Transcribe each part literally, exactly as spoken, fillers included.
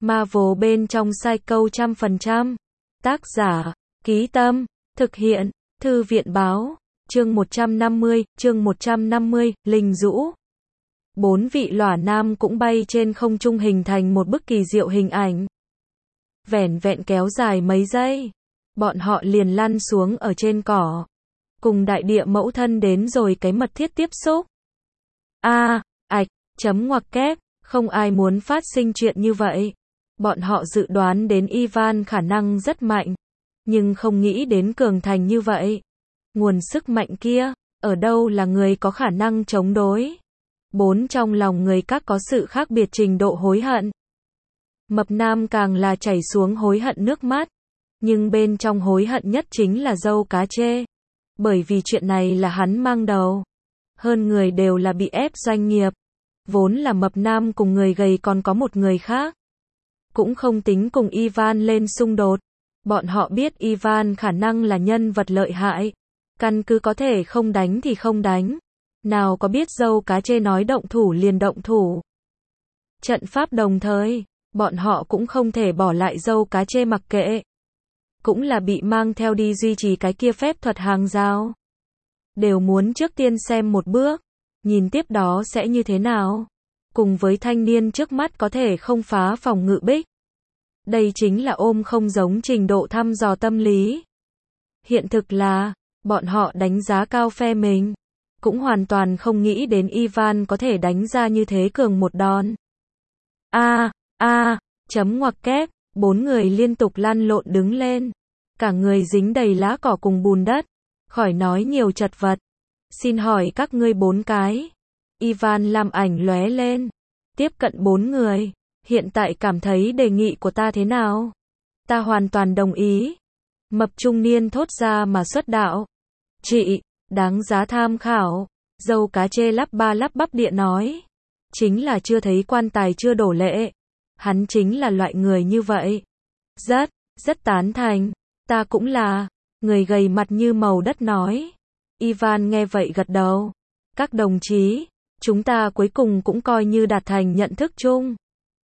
Marvel bên trong Psycho trăm phần trăm. Tác giả, Ký Tâm, thực hiện, Thư viện Báo, chương một trăm năm mươi, chương một trăm năm mươi, Linh Dũ. Bốn vị lỏa nam cũng bay trên không trung hình thành một bức kỳ diệu hình ảnh. Vẻn vẹn kéo dài mấy giây, bọn họ liền lăn xuống ở trên cỏ, cùng đại địa mẫu thân đến rồi cái mật thiết tiếp xúc. A, ạch, chấm ngoặc kép, không ai muốn phát sinh chuyện như vậy. Bọn họ dự đoán đến Ivan khả năng rất mạnh, nhưng không nghĩ đến cường thành như vậy. Nguồn sức mạnh kia, ở đâu là người có khả năng chống đối? Bốn trong lòng người các có sự khác biệt trình độ hối hận. Mập nam càng là chảy xuống hối hận nước mắt, nhưng bên trong hối hận nhất chính là dâu cá chê. Bởi vì chuyện này là hắn mang đầu. Hơn người đều là bị ép doanh nghiệp. Vốn là mập nam cùng người gầy còn có một người khác. Cũng không tính cùng Ivan lên xung đột. Bọn họ biết Ivan khả năng là nhân vật lợi hại. Căn cứ có thể không đánh thì không đánh. Nào có biết dâu cá chê nói động thủ liền động thủ. Trận pháp đồng thời, bọn họ cũng không thể bỏ lại dâu cá chê mặc kệ. Cũng là bị mang theo đi duy trì cái kia phép thuật hàng rào. Đều muốn trước tiên xem một bước, nhìn tiếp đó sẽ như thế nào. Cùng với thanh niên trước mắt có thể không phá phòng ngự bích. Đây chính là ôm không giống trình độ thăm dò tâm lý. Hiện thực là, bọn họ đánh giá cao phe mình. Cũng hoàn toàn không nghĩ đến Ivan có thể đánh ra như thế cường một đòn. A, a, chấm ngoặc kép, bốn người liên tục lăn lộn đứng lên. Cả người dính đầy lá cỏ cùng bùn đất. Khỏi nói nhiều chật vật. Xin hỏi các ngươi bốn cái. Ivan làm ảnh lóe lên. Tiếp cận bốn người. Hiện tại cảm thấy đề nghị của ta thế nào? Ta hoàn toàn đồng ý. Mập trung niên thốt ra mà xuất đạo. Chị, đáng giá tham khảo. Dâu cá chê lắp ba lắp bắp địa nói. Chính là chưa thấy quan tài chưa đổ lệ. Hắn chính là loại người như vậy. Rất, rất tán thành. Ta cũng là. Người gầy mặt như màu đất nói. Ivan nghe vậy gật đầu. Các đồng chí, chúng ta cuối cùng cũng coi như đạt thành nhận thức chung.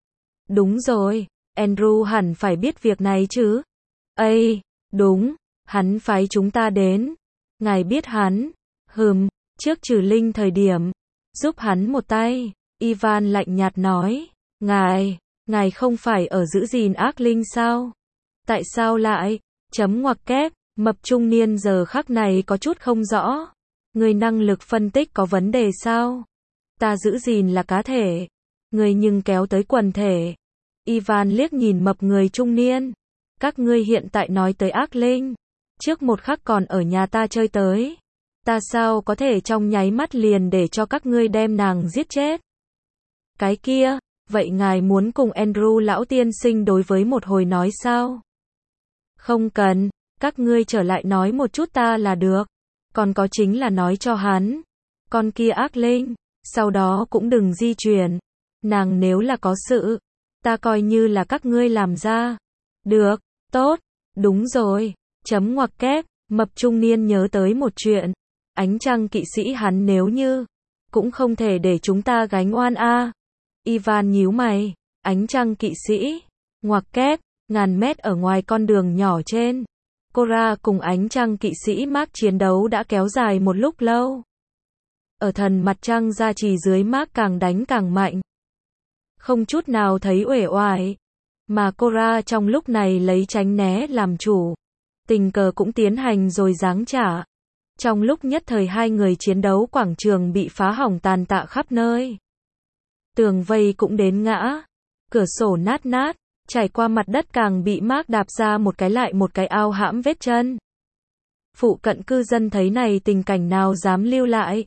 Đúng rồi, Andrew hẳn phải biết việc này chứ. Ây, đúng, hắn phái chúng ta đến. Ngài biết hắn. Hừm, trước trừ linh thời điểm. Giúp hắn một tay. Ivan lạnh nhạt nói. Ngài, ngài không phải ở giữ gìn ác linh sao? Tại sao lại? Chấm ngoặc kép. Mập trung niên giờ khắc này có chút không rõ. Người năng lực phân tích có vấn đề sao? Ta giữ gìn là cá thể. Người nhưng kéo tới quần thể. Ivan liếc nhìn mập người trung niên. Các ngươi hiện tại nói tới ác linh. Trước một khắc còn ở nhà ta chơi tới. Ta sao có thể trong nháy mắt liền để cho các ngươi đem nàng giết chết? Cái kia, vậy ngài muốn cùng Andrew lão tiên sinh đối với một hồi nói sao? Không cần. Các ngươi trở lại nói một chút ta là được. Còn có chính là nói cho hắn. Con kia ác linh. Sau đó cũng đừng di chuyển. Nàng nếu là có sự. Ta coi như là các ngươi làm ra. Được, tốt. Đúng rồi. Chấm ngoặc kép. Mập trung niên nhớ tới một chuyện. Ánh trăng kỵ sĩ hắn nếu như. Cũng không thể để chúng ta gánh oan a. Ivan nhíu mày. Ánh trăng kỵ sĩ. Ngoặc kép. Ngàn mét ở ngoài con đường nhỏ trên. Cora cùng ánh trăng kỵ sĩ Mark chiến đấu đã kéo dài một lúc lâu. Ở thần mặt trăng gia trì dưới Mark càng đánh càng mạnh. Không chút nào thấy uể oải. Mà Cora trong lúc này lấy tránh né làm chủ. Tình cờ cũng tiến hành rồi giáng trả. Trong lúc nhất thời hai người chiến đấu quảng trường bị phá hỏng tàn tạ khắp nơi. Tường vây cũng đến ngã. Cửa sổ nát nát. Trải qua mặt đất càng bị Mark đạp ra một cái lại một cái ao hãm vết chân. Phụ cận cư dân thấy này tình cảnh nào dám lưu lại.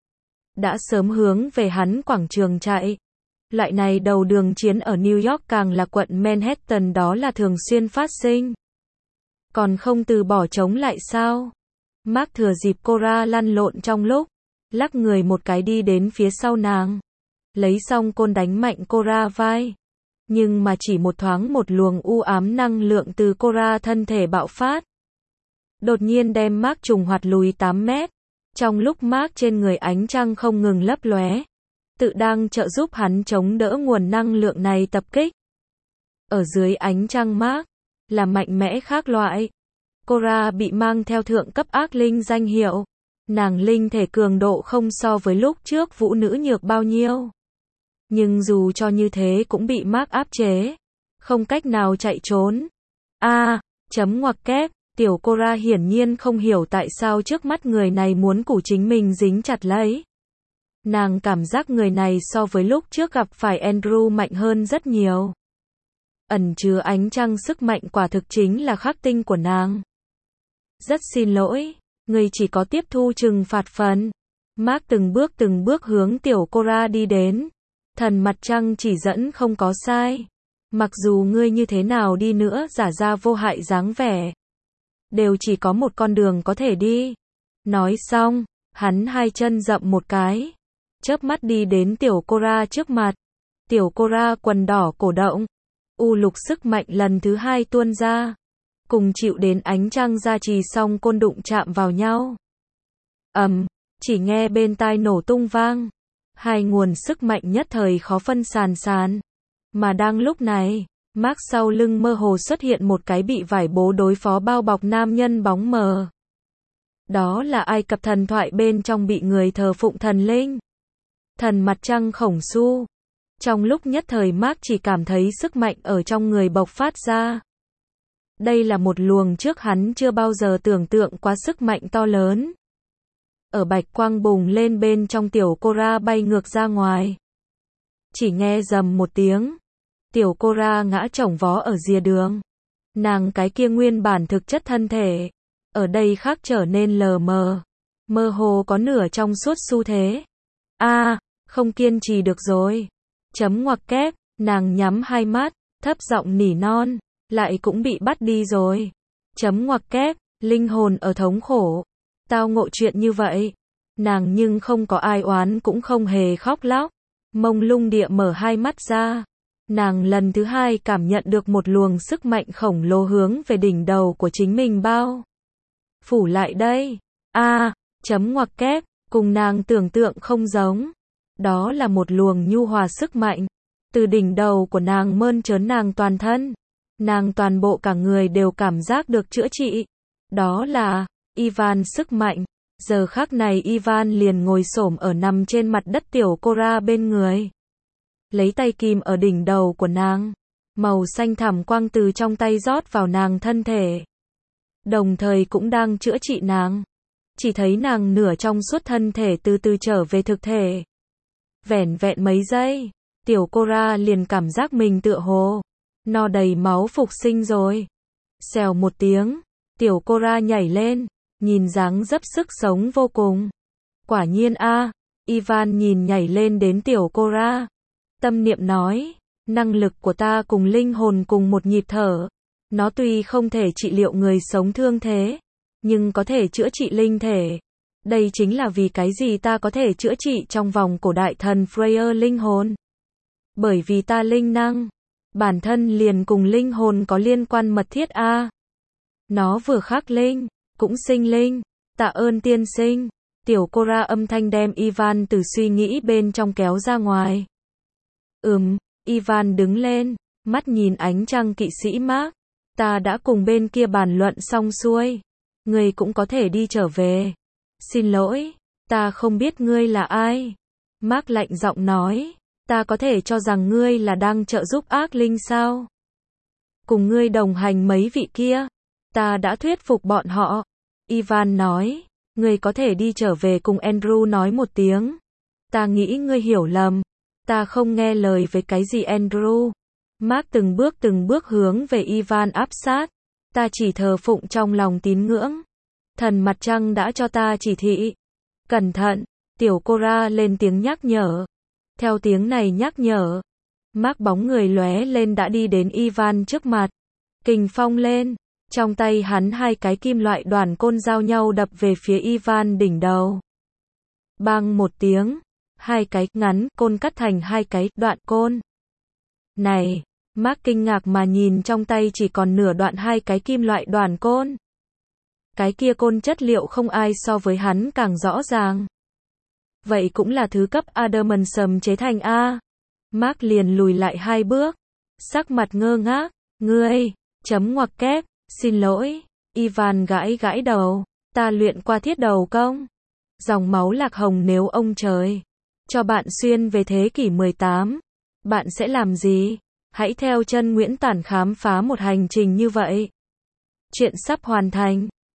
Đã sớm hướng về hắn quảng trường chạy. Loại này đầu đường chiến ở New York càng là quận Manhattan đó là thường xuyên phát sinh. Còn không từ bỏ chống lại sao? Mark thừa dịp Cora lăn lộn trong lúc. Lắc người một cái đi đến phía sau nàng. Lấy xong côn đánh mạnh Cora vai. Nhưng mà chỉ một thoáng một luồng u ám năng lượng từ Cora thân thể bạo phát. Đột nhiên đem Mark trùng hoạt lùi tám mét. Trong lúc Mark trên người ánh trăng không ngừng lấp lóe. Tự đang trợ giúp hắn chống đỡ nguồn năng lượng này tập kích. Ở dưới ánh trăng Mark là mạnh mẽ khác loại. Cora bị mang theo thượng cấp ác linh danh hiệu. Nàng linh thể cường độ không so với lúc trước vũ nữ nhược bao nhiêu. Nhưng dù cho như thế cũng bị Mark áp chế. Không cách nào chạy trốn. A, à, chấm ngoặc kép, tiểu Cora hiển nhiên không hiểu tại sao trước mắt người này muốn củ chính mình dính chặt lấy. Nàng cảm giác người này so với lúc trước gặp phải Andrew mạnh hơn rất nhiều. Ẩn chứa ánh trăng sức mạnh quả thực chính là khắc tinh của nàng. Rất xin lỗi, người chỉ có tiếp thu trừng phạt phần. Mark từng bước từng bước hướng tiểu Cora đi đến. Thần mặt trăng chỉ dẫn không có sai. Mặc dù ngươi như thế nào đi nữa giả ra vô hại dáng vẻ, đều chỉ có một con đường có thể đi. Nói xong, hắn hai chân dậm một cái, chớp mắt đi đến tiểu Cora trước mặt. Tiểu Cora quần đỏ cổ động, u lục sức mạnh lần thứ hai tuôn ra, cùng chịu đến ánh trăng gia trì xong côn đụng chạm vào nhau. Ầm, um, chỉ nghe bên tai nổ tung vang, hai nguồn sức mạnh nhất thời khó phân sàn sàn. Mà đang lúc này, Mark sau lưng mơ hồ xuất hiện một cái bị vải bố đối phó bao bọc nam nhân bóng mờ. Đó là Ai Cập thần thoại bên trong bị người thờ phụng thần linh. Thần mặt trăng Khổng Su. Trong lúc nhất thời Mark chỉ cảm thấy sức mạnh ở trong người bộc phát ra. Đây là một luồng trước hắn chưa bao giờ tưởng tượng quá sức mạnh to lớn. Ở bạch quang bùng lên bên trong tiểu Cora bay ngược ra ngoài. Chỉ nghe rầm một tiếng. Tiểu Cora ngã chồng vó ở rìa đường. Nàng cái kia nguyên bản thực chất thân thể. Ở đây khác trở nên lờ mờ. Mơ hồ có nửa trong suốt xu thế. A, à, không kiên trì được rồi. Chấm ngoặc kép, nàng nhắm hai mắt, thấp giọng nỉ non. Lại cũng bị bắt đi rồi. Chấm ngoặc kép, linh hồn ở thống khổ. Tao ngộ chuyện như vậy. Nàng nhưng không có ai oán cũng không hề khóc lóc. Mông lung địa mở hai mắt ra. Nàng lần thứ hai cảm nhận được một luồng sức mạnh khổng lồ hướng về đỉnh đầu của chính mình bao phủ lại đây. A, à, chấm ngoặc kép, cùng nàng tưởng tượng không giống. Đó là một luồng nhu hòa sức mạnh. Từ đỉnh đầu của nàng mơn trớn nàng toàn thân. Nàng toàn bộ cả người đều cảm giác được chữa trị. Đó là Ivan sức mạnh. Giờ khắc này Ivan liền ngồi xổm ở nằm trên mặt đất tiểu Cora bên người. Lấy tay kim ở đỉnh đầu của nàng. Màu xanh thẳm quang từ trong tay rót vào nàng thân thể. Đồng thời cũng đang chữa trị nàng. Chỉ thấy nàng nửa trong suốt thân thể từ từ trở về thực thể. Vẻn vẹn mấy giây, tiểu Cora liền cảm giác mình tựa hồ no đầy máu phục sinh rồi. Xèo một tiếng, tiểu Cora nhảy lên, nhìn dáng dấp sức sống vô cùng. Quả nhiên a, à, Ivan nhìn nhảy lên đến tiểu Cora. Tâm niệm nói, năng lực của ta cùng linh hồn cùng một nhịp thở. Nó tuy không thể trị liệu người sống thương thế, nhưng có thể chữa trị linh thể. Đây chính là vì cái gì ta có thể chữa trị trong vòng cổ đại thần Freya linh hồn. Bởi vì ta linh năng, bản thân liền cùng linh hồn có liên quan mật thiết a. À. Nó vừa khắc linh, cũng sinh linh. Tạ ơn tiên sinh. Tiểu Cora âm thanh đem Ivan từ suy nghĩ bên trong kéo ra ngoài. Ừm, Ivan đứng lên, mắt nhìn ánh trăng kỵ sĩ Mark. Ta đã cùng bên kia bàn luận xong xuôi. Ngươi cũng có thể đi trở về. Xin lỗi, ta không biết ngươi là ai. Mark lạnh giọng nói, ta có thể cho rằng ngươi là đang trợ giúp ác linh sao? Cùng ngươi đồng hành mấy vị kia, ta đã thuyết phục bọn họ. Ivan nói, ngươi có thể đi trở về cùng Andrew nói một tiếng. Ta nghĩ ngươi hiểu lầm. Ta không nghe lời với cái gì Andrew. Mark từng bước từng bước hướng về Ivan áp sát. Ta chỉ thờ phụng trong lòng tín ngưỡng. Thần mặt trăng đã cho ta chỉ thị. Cẩn thận, tiểu Cora lên tiếng nhắc nhở. Theo tiếng này nhắc nhở, Mark bóng người lóe lên đã đi đến Ivan trước mặt. Kình phong lên, trong tay hắn hai cái kim loại đoàn côn giao nhau đập về phía Ivan đỉnh đầu. Bang một tiếng, hai cái ngắn côn cắt thành hai cái đoạn côn. Này, Mark kinh ngạc mà nhìn trong tay chỉ còn nửa đoạn hai cái kim loại đoàn côn. Cái kia côn chất liệu không ai so với hắn càng rõ ràng. Vậy cũng là thứ cấp adamantium chế thành a. Mark liền lùi lại hai bước. Sắc mặt ngơ ngác, ngươi, chấm ngoặc kép, xin lỗi, Ivan gãi gãi đầu, ta luyện qua thiết đầu công. Dòng máu lạc hồng nếu ông trời cho bạn xuyên về thế kỷ mười tám, bạn sẽ làm gì? Hãy theo chân Nguyễn Tản khám phá một hành trình như vậy. Chuyện sắp hoàn thành.